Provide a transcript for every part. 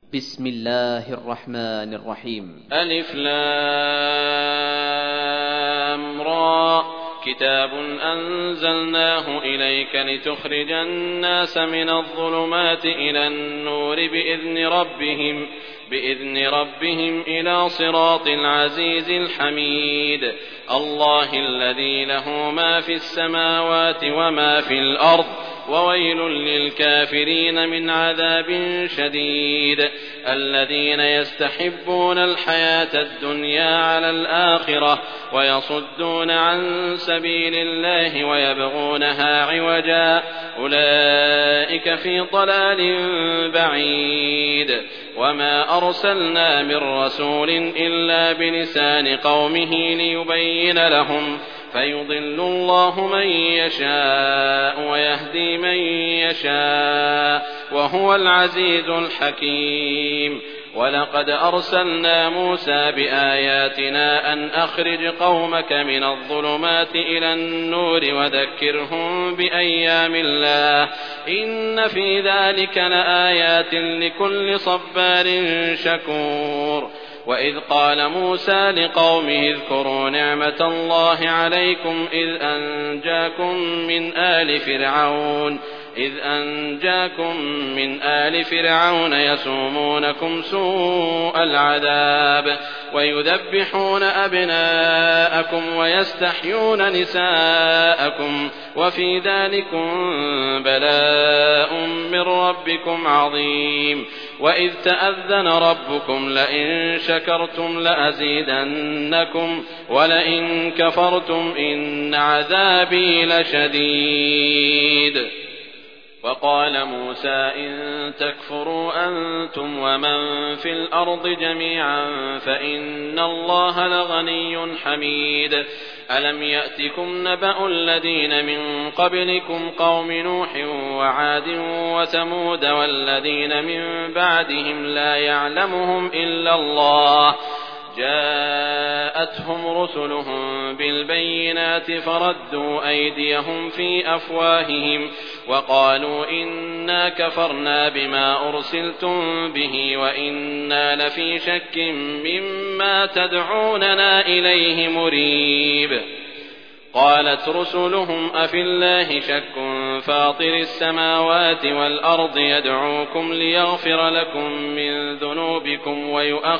بسم الله الرحمن الرحيم. ألف لام را كتاب أنزلناه إليك لتخرج الناس من الظلمات إلى النور بإذن ربهم إلى صراط العزيز الحميد الله الذي له ما في السماوات وما في الأرض وويل للكافرين من عذاب شديد الذين يستحبون الحياة الدنيا على الآخرة ويصدون عن سبيل الله ويبغونها عوجا أولئك في ضلال بعيد وما أرسلنا من رسول إلا بلسان قومه ليبين لهم فيضل الله من يشاء ويهدي من يشاء وهو العزيز الحكيم ولقد أرسلنا موسى بآياتنا أن أخرج قومك من الظلمات إلى النور وذكرهم بأيام الله إن في ذلك لآيات لكل صبار شكور وإذ قال موسى لقومه اذكروا نعمة الله عليكم إذ أنجاكم من آل فرعون يسومونكم سوء العذاب ويذبحون أبناءكم ويستحيون نساءكم وفي ذلكم بلاء من ربكم عظيم وإذ تأذن ربكم لئن شكرتم لأزيدنكم ولئن كفرتم إن عذابي لشديد وقال موسى إن تكفروا أنتم ومن في الأرض جميعا فإن الله لغني حميد ألم يأتكم نبأ الذين من قبلكم قوم نوح وعاد وثمود والذين من بعدهم لا يعلمهم إلا الله جاءتهم رسلهم بالبينات فردوا أيديهم في أفواههم وقالوا إنا كفرنا بما أرسلتم به وإنا لفي شك مما تدعوننا إليه مريب قالت رسلهم أفي الله شك فاطر السماوات والأرض يدعوكم ليغفر لكم من ذنوبكم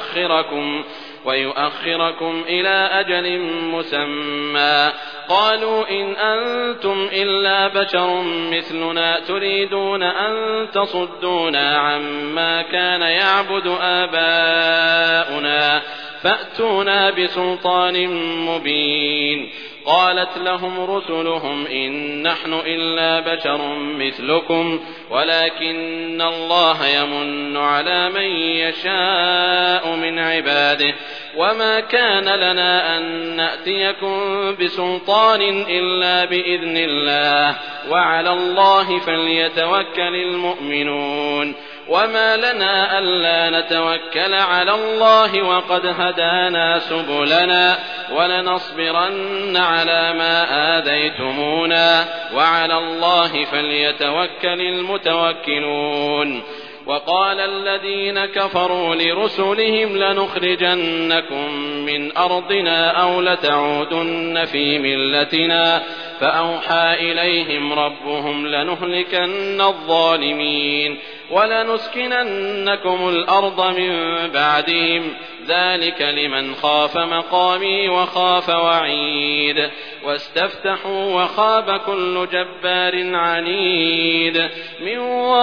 ويؤخركم إلى أجل مسمى قالوا إن أنتم إلا بشر مثلنا تريدون أن تصدونا عما كان يعبد آباؤنا فأتونا بسلطان مبين قالت لهم رسلهم إن نحن إلا بشر مثلكم ولكن الله يمن على من يشاء من عباده وما كان لنا أن نأتيكم بسلطان إلا بإذن الله وعلى الله فليتوكل المؤمنون وما لنا ألا نتوكل على الله وقد هدانا سبلنا ولنصبرن على ما آذيتمونا وعلى الله فليتوكل المتوكلون وقال الذين كفروا لرسلهم لنخرجنكم من أرضنا أو لتعودن في ملتنا فأوحى إليهم ربهم لنهلكن الظالمين ولنسكننكم الأرض من بعدهم ذلك لمن خاف مقامي وخاف وعيد واستفتحوا وخاب كل جبار عنيد من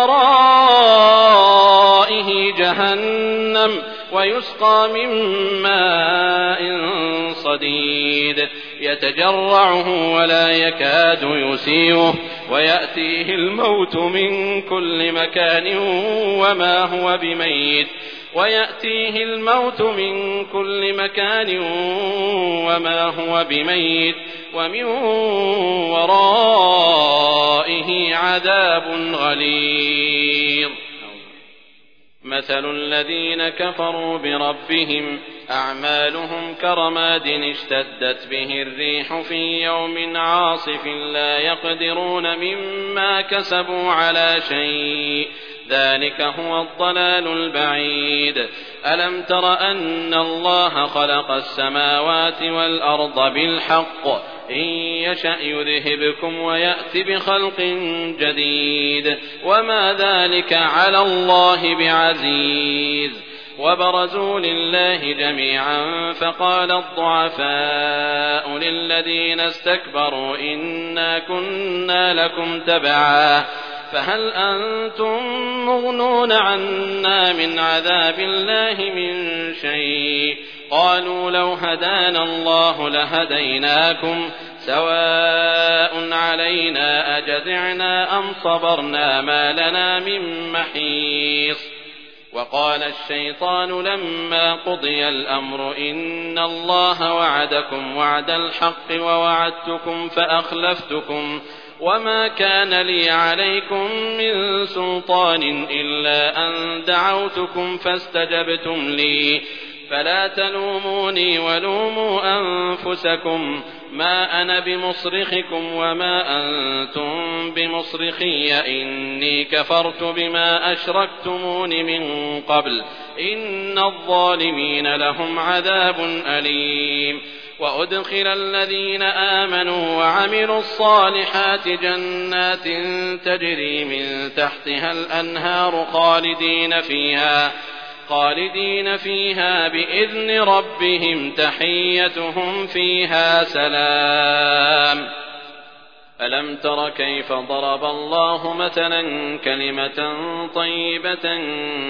ورائه جهنم ويسقى من ماء صديد يتجرعه ولا يكاد يسيغه ويأتيه الموت من كل مكان وما هو بميت ومن ورائه عذاب غليظ مثل الذين كفروا بربهم أعمالهم كرماد اشتدت به الريح في يوم عاصف لا يقدرون مما كسبوا على شيء ذلك هو الضلال البعيد. ألم تر أن الله خلق السماوات والأرض بالحق إن يشأ يذهبكم ويأت بخلق جديد وما ذلك على الله بعزيز. وبرزوا لله جميعا فقال الضعفاء للذين استكبروا إنا كنا لكم تبعا فهل أنتم مغنون عنا من عذاب الله من شيء قالوا لو هدانا الله لهديناكم سواء علينا أجزعنا أم صبرنا ما لنا من محيص. وقال الشيطان لما قضي الأمر إن الله وعدكم وعد الحق ووعدتكم فأخلفتكم وما كان لي عليكم من سلطان إلا أن دعوتكم فاستجبتم لي فلا تلوموني ولوموا أنفسكم ما أنا بمصرخكم وما أنتم بمصرخي إني كفرت بما أشركتمون من قبل إن الظالمين لهم عذاب أليم. وأدخل الذين آمنوا وعملوا الصالحات جنات تجري من تحتها الأنهار خالدين فيها بإذن ربهم تحيتهم فيها سلام. ألم تر كيف ضرب الله مثلا كلمة طيبة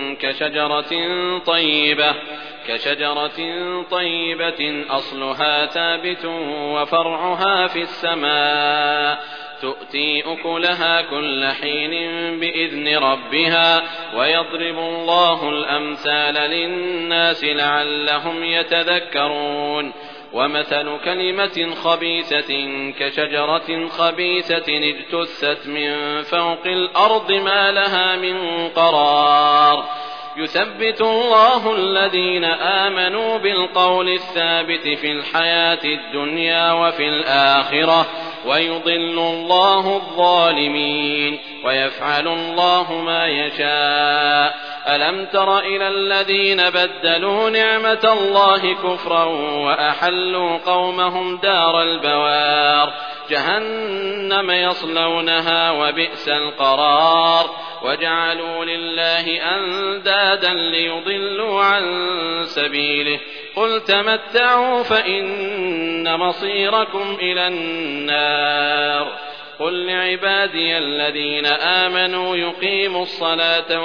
كشجرة طيبة أصلها ثابت وفرعها في السماء تؤتي أكلها كل حين بإذن ربها ويضرب الله الأمثال للناس لعلهم يتذكرون. ومثل كلمة خبيثة كشجرة خبيثة اجتثت من فوق الأرض ما لها من قرار يثبت الله الذين آمنوا بالقول الثابت في الحياة الدنيا وفي الآخرة ويضل الله الظالمين ويفعل الله ما يشاء. ألم تر إلى الذين بدلوا نعمة الله كفرا وأحلوا قومهم دار البوار جهنم يصلونها وبئس القرار وجعلوا لله أندادا ليضلوا عن سبيله قل تمتعوا فإن مصيركم إلى النار. قل لعبادي الذين آمنوا يقيموا الصلاة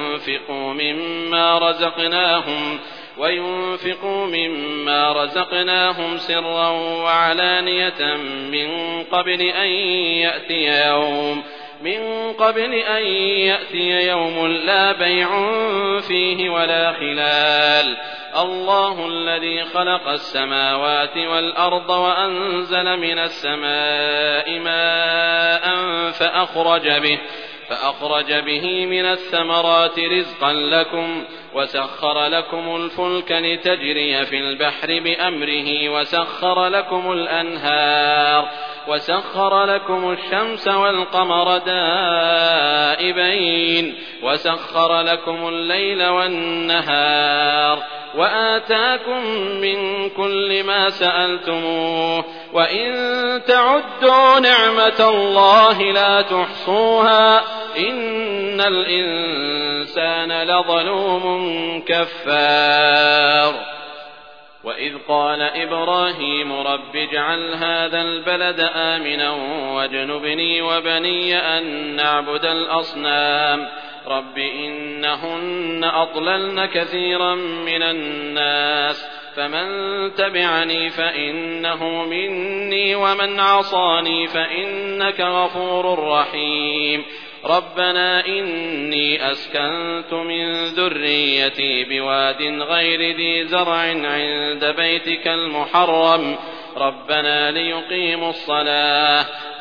وينفقوا مما رزقناهم سرا وعلانية من قبل أن يأتي يوم لا بيع فيه ولا خلال. الله الذي خلق السماوات والأرض وأنزل من السماء ماء فأخرج به من الثمرات رزقا لكم وسخر لكم الفلك لتجري في البحر بأمره وسخر لكم الأنهار وسخر لكم الشمس والقمر دائبين وسخر لكم الليل والنهار وآتاكم من كل ما سألتموه وإن تعدوا نعمة الله لا تحصوها إن الإنسان لظلوم كفار. وإذ قال إبراهيم رب اجعل هذا البلد آمنا واجنبني وبني أن نعبد الأصنام رب إنهن أضللن كثيرا من الناس فمن تبعني فإنه مني ومن عصاني فإنك غفور رحيم. ربنا إني أسكنت من ذريتي بواد غير ذي زرع عند بيتك المحرم ربنا ليقيموا الصلاة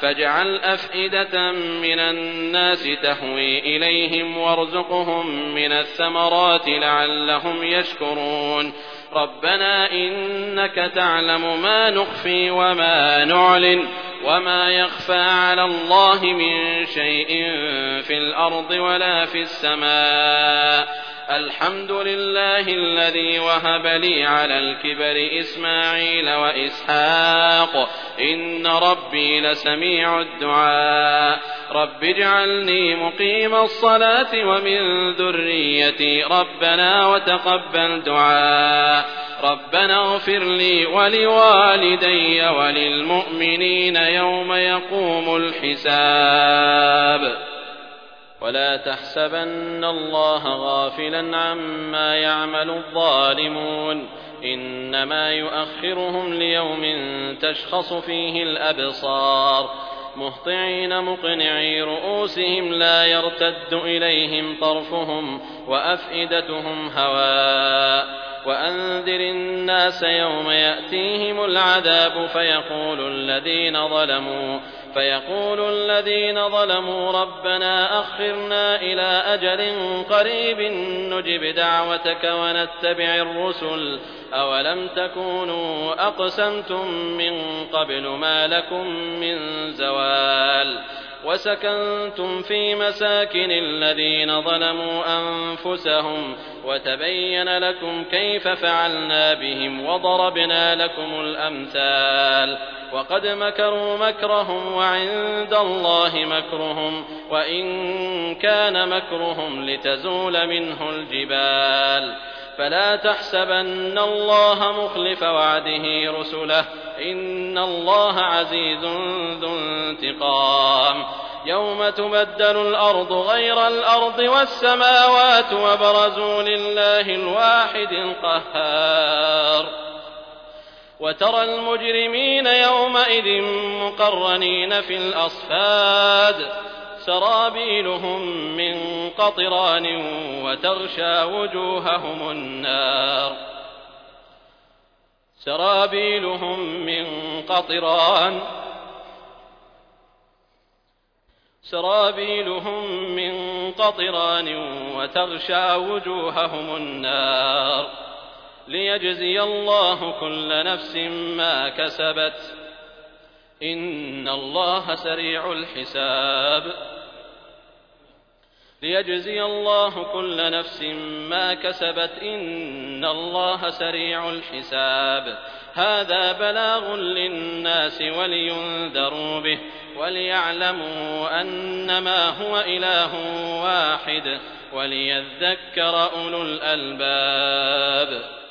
فاجعل أفئدة من الناس تهوي إليهم وارزقهم من الثمرات لعلهم يشكرون ربنا إنك تعلم ما نخفي وما نعلن وما يخفى على الله من شيء في الأرض ولا في السماء الحمد لله الذي وهب لي على الكبر إسماعيل وإسحاق إن ربي لسميع الدعاء رب اجعلني مقيم الصلاة ومن ذريتي ربنا وتقبل دعاء ربنا اغفر لي ولوالدي وللمؤمنين يوم يقوم الحساب ولا تحسبن الله غافلا عما يعمل الظالمون إنما يؤخرهم ليوم تشخص فيه الأبصار مهطعين مقنعي رؤوسهم لا يرتد إليهم طرفهم وأفئدتهم هواء وأنذر الناس يوم يأتيهم العذاب فيقول الذين ظلموا ربنا أخرنا إلى أجل قريب نجب دعوتك ونتبع الرسل أولم تكونوا أقسمتم من قبل ما لكم من زوال وسكنتم في مساكن الذين ظلموا أنفسهم وتبين لكم كيف فعلنا بهم وضربنا لكم الأمثال وقد مكروا مكرهم وعند الله مكرهم وإن كان مكرهم لتزول منه الجبال فلا تحسبن الله مخلف وعده رسله إن الله عزيز ذو انتقام يوم تبدل الأرض غير الأرض والسماوات وبرزوا لله الواحد القهار وترى المجرمين يومئذ مقرنين في الأصفاد سرابيلهم من قطران وتغشى وجوههم النار سرابيلهم من قطران وتغشى وجوههم النار ليجزي الله كل نفس ما كسبت إن الله سريع الحساب ليجزي الله كل نفس ما كسبت إن الله سريع الحساب هذا بلاغ للناس ولينذروا به وليعلموا أنما هو إله واحد وليذكر أولو الألباب